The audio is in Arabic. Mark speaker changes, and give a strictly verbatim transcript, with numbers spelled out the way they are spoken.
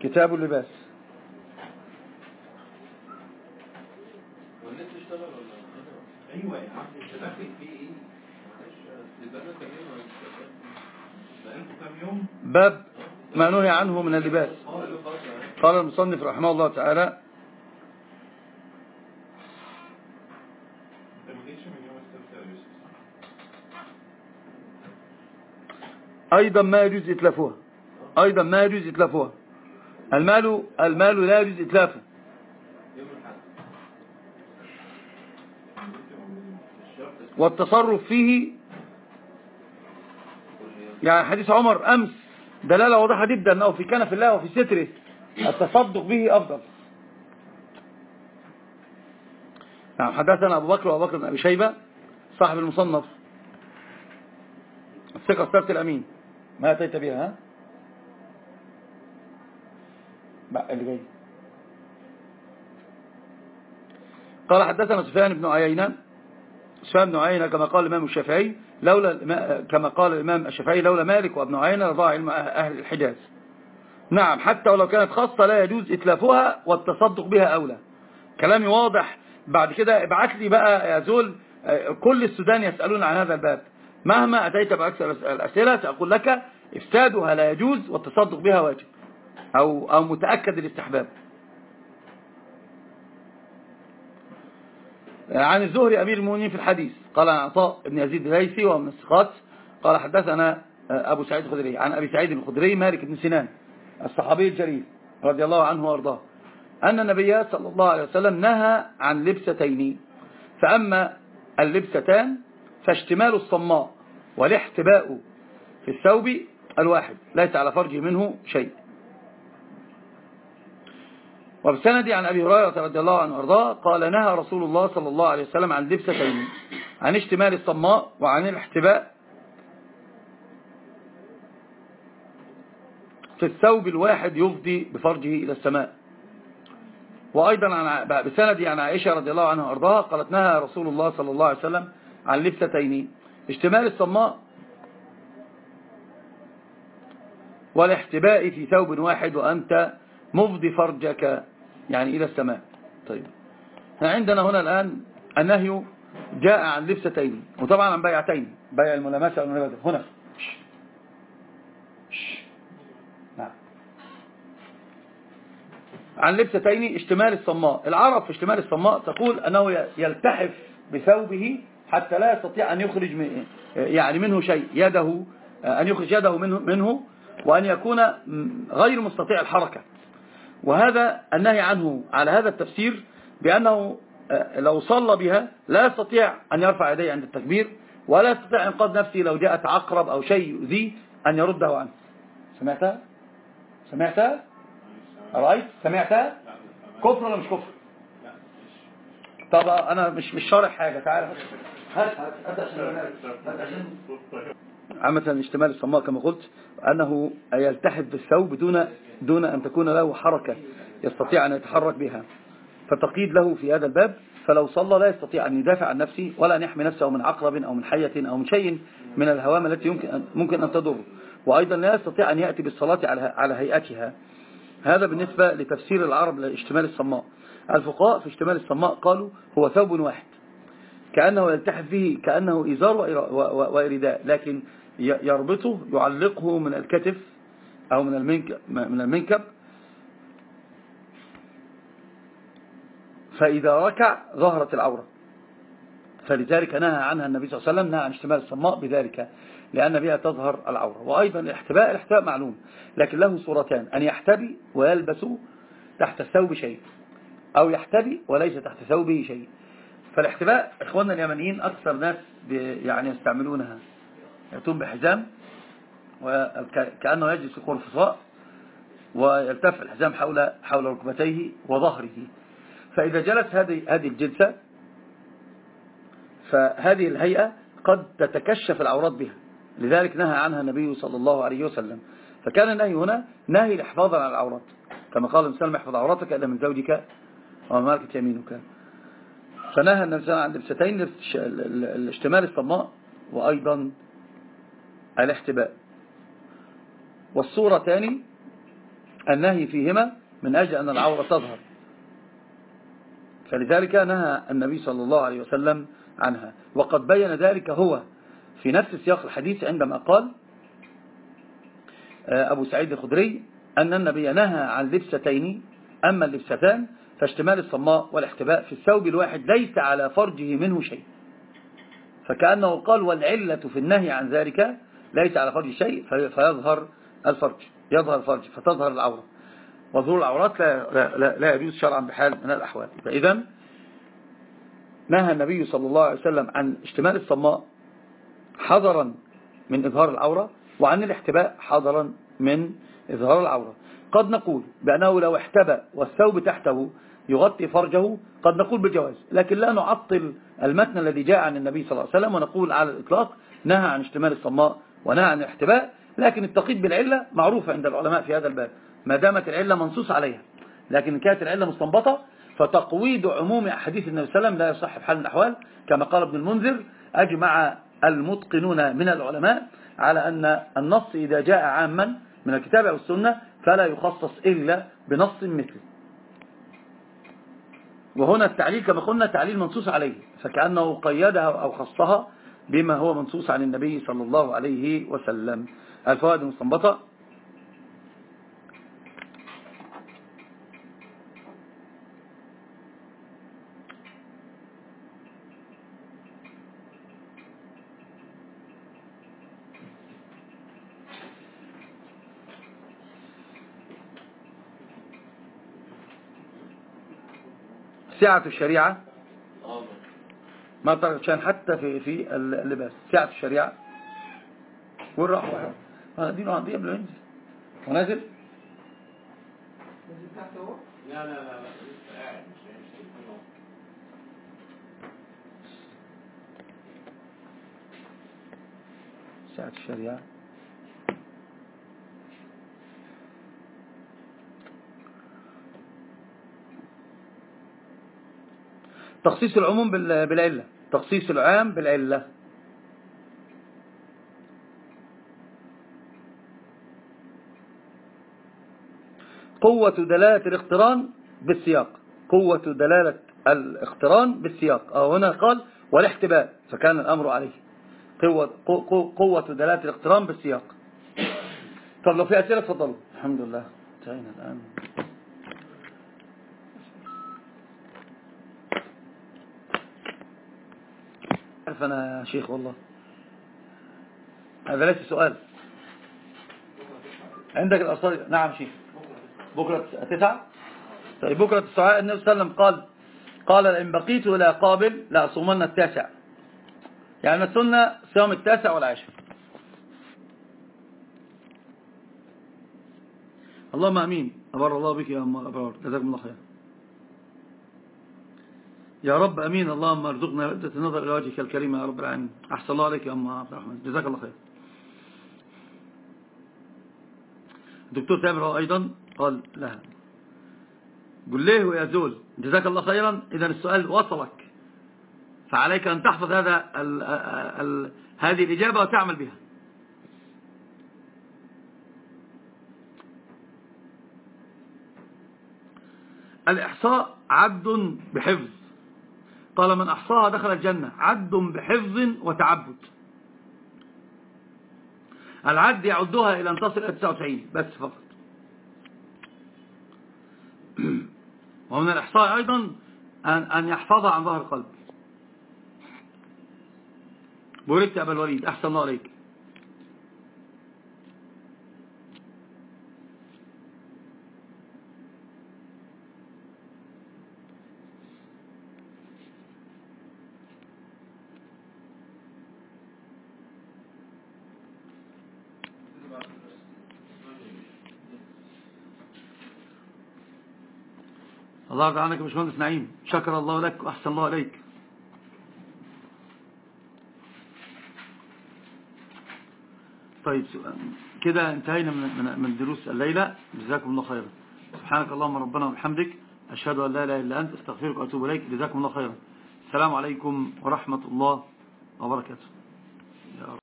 Speaker 1: كتاب اللباس.
Speaker 2: والناس تشتغل ولا ايوه يا عم انت داخل في ايه؟ معلش بقالكم كام يوم
Speaker 1: باب ما نهي عنه من اللباس. قال المصنف رحمه الله تعالى أيضا ما يجوز إتلافها، أيضا ما يجوز إتلافها. المال المال لا يجوز إتلافه. والتصرف فيه يعني حديث عمر أمس دلالة واضحة جدا أنه في كنف الله وفي ستره التصدق به أفضل. نعم. حدثنا أبو بكر وأبو بكر بن أبي شيبة صاحب المصنف الثقة الثابت الأمين. ما أتيت بها ها بقى اللي جاي. قال حدثنا سفيان بن عيينة سفيان بن عيينة كما قال الإمام الشافعي لولا كما قال الإمام الشافعي لولا مالك وابن عيينة لضاع علم أهل الحجاز. نعم. حتى ولو كانت خاصة لا يجوز إتلافها والتصدق بها أولى. كلامي واضح. بعد كده ابعت لي بقى يا زول كل السودان يسألون عن هذا الباب، مهما أتيت بأكثر الأسئلة سأقول لك إفسادها لا يجوز والتصدق بها واجب أو, أو متأكد الاستحباب. عن الزهري أمير المؤمنين في الحديث قال عن عطاء بن يزيد الليثي ومن الثقات قال حدثنا أبو سعيد الخدري عن أبي سعيد الخدري مالك بن سنان الصحابي الجليل رضي الله عنه وارضاه أن النبي صلى الله عليه وسلم نهى عن لبستين، فأما اللبستان فاشتمال الصماء والاحتباء في الثوب الواحد ليس على فرجه منه شيء. وبسندي عن أبي هريرة رضي الله عنه وارضاه قال نهى رسول الله صلى الله عليه وسلم عن لبستين، عن اشتمال الصماء وعن الاحتباء في الثوب الواحد يفضي بفرجه إلى السماء. وأيضا عن بسندي عن عائشة رضي الله عنها وارضاها قالت نهى رسول الله صلى الله عليه وسلم عن لبستين، اشتمال الصماء والاحتباء في ثوب واحد وأنت مفضي فرجك يعني إلى السماء. طيب عندنا هنا الآن النهي جاء عن لبستين وطبعا عن بيعتين، بيع الملامسة والملابسة هنا. نعم. عن لبستين اشتمال الصماء. العرب في اشتمال الصماء تقول أنه يلتحف بثوبه حتى لا يستطيع أن يخرج من يعني منه شيء، يده أن يخرج يده منه, منه وأن يكون غير مستطيع الحركة. وهذا النهي عنه على هذا التفسير بأنه لو صلى بها لا يستطيع أن يرفع يديه عند التكبير ولا يستطيع إنقاذ نفسه لو جاءت عقرب أو شيء يؤذيه أن يرده عنه. سمعتها؟ سمعتها؟ رأيت؟ سمعتها؟ كفر ولا مش كفر؟ طب أنا مش مش شارح حاجة. تعال هات هات عشان عامة اشتمال الصماء كما قلت أنه يلتحف بالثوب دون دون أن تكون له حركة يستطيع أن يتحرك بها، فتقيد له في هذا الباب. فلو صلى لا يستطيع أن يدافع عن نفسه ولا أن يحمي نفسه من عقرب أو من حية أو من شيء من الهوام التي يمكن أن ممكن أن تضر، وأيضا لا يستطيع أن يأتي بالصلاة على على هيئتها. هذا بالنسبة لتفسير العرب لاشتمال الصماء. الفقهاء في اشتمال الصماء قالوا هو ثوب واحد كأنه يلتحف به كأنه إزار وإرداء، لكن يربطه يعلقه من الكتف أو من المنكب, من المنكب فإذا ركع ظهرت العورة. فلذلك نهى عنها النبي صلى الله عليه وسلم، نهى عن اشتمال الصماء بذلك لأن بها تظهر العورة. وأيضا الاحتباء الاحتباء معلوم لكن له صورتان، أن يحتبي ويلبس تحت الثوب شيء أو يحتبي وليس تحت ثوبه شيء. فالاحتباء إخواننا اليمنيين أكثر ناس يعني يستعملونها، يأتون بحزام وكأنه يجلس في قرفصاء ويلتف الحزام حول حول ركبتيه وظهره. فإذا جلس هذه هذه الجلسة فهذه الهيئة قد تتكشف العورات بها، لذلك نهى عنها النبي صلى الله عليه وسلم. فكان النهي هنا نهي الحفاظ على العورات كما قال الإنسان احفظ عوراتك إلا من زوجك وما ملكت يمينك. فنهى النبي صلى الله عليه وسلم عن لبستين، الاشتمال الصماء وأيضا الاحتباء. والصورة تاني النهي فيهما من أجل أن العورة تظهر، فلذلك نهى النبي صلى الله عليه وسلم عنها. وقد بين ذلك هو في نفس سياق الحديث عندما قال أبو سعيد الخدري أن النبي نهى عن لبستين، أما اللبستان فاشتمال الصماء والاحتباء في الثوب الواحد ليس على فرجه منه شيء، فكأنه قال والعلة في النهي عن ذلك ليس على فرج شيء فيظهر الفرج، يظهر الفرج فتظهر العورة، وظهور العورات لا, لا, لا يجوز شرعا بحال من الأحوال. فإذا نهى النبي صلى الله عليه وسلم عن اشتمال الصماء حذرا من إظهار العورة، وعن الاحتباء حذرا من إظهار العورة. قد نقول بأنه لو احتبى والثوب تحته يغطي فرجه قد نقول بالجواز، لكن لا نعطل المتن الذي جاء عن النبي صلى الله عليه وسلم ونقول على الإطلاق نهى عن اشتمال الصماء ونهى عن الاحتباء، لكن التقييد بالعلة معروفة عند العلماء في هذا الباب ما دامت العلة منصوص عليها. لكن كانت العلة مستنبطة فتقويد عموم أحاديث النبي صلى الله عليه وسلم لا يصح بحال من الأحوال، كما قال ابن المنذر أجمع المتقنون من العلماء على أن النص إذا جاء عاما من الكتاب أو السنة فلا يخصص إلا بنص مثله. وهنا التعليل كما قلنا تعليل منصوص عليه، فكأنه قيدها أو خصها بما هو منصوص عن النبي صلى الله عليه وسلم. الفوائد المستنبطة: سعة الشريعة ما ترك شان حتى في في اللباس، سعة الشريعة والرحمة. أنا دينه عندي قبل ينزل ونازل
Speaker 2: لا لا لا لا لسه قاعد مش
Speaker 1: سعة الشريعة. تخصيص العموم بالعلة، تخصيص العام بالعلة. قوة دلالة الاقتران بالسياق، قوة دلالة الاقتران بالسياق. أو هنا قال والاحتباء فكان الأمر عليه قوة, قوة دلالة الاقتران بالسياق. طب لو في أسئلة تفضلوا. الحمد لله انتهينا الآن. عارف أنا يا شيخ والله هذا ليس سؤال. عندك الأصل. نعم شيخ بكرة تسعة. طيب بكرة تسعة النبي صلى الله عليه وسلم قال قال إن بقيت إلى قابل لأصومن التاسع، يعني السنة صيام التاسع والعاشر. اللهم أمين. أبر الله بك يا أم أبرار، جزاكم الله خير يا رب. أمين. اللهم ارزقنا لذة النظر إلى وجهك الكريم يا رب العالمين. أحسن الله عليك يا أم عبد الرحمن، جزاك الله خير. الدكتور تامر أيضا قال لها قل له يا زول جزاك الله خيرا، إذا السؤال وصلك فعليك أن تحفظ هذا ال ال هذه الإجابة وتعمل بها. الإحصاء عد بحفظ، قال من أحصاها دخل الجنة، عد بحفظ وتعبد. العد يعدها إلى أن تصل إلى تسعة وتسعين بس فقط. ومن الإحصاء أيضا أن يحفظها عن ظهر قلب. بوركت أبا الوليد، أحسن الله عليك. الله يرضى عنك يا باشمهندس نعيم، شكر الله لك وأحسن الله عليك. طيب كده انتهينا من من دروس الليلة، جزاكم الله خيرا. سبحانك اللهم ربنا وبحمدك، أشهد أن لا إله إلا أنت، استغفرك وأتوب إليك. جزاكم الله خيرا. السلام عليكم ورحمة الله وبركاته.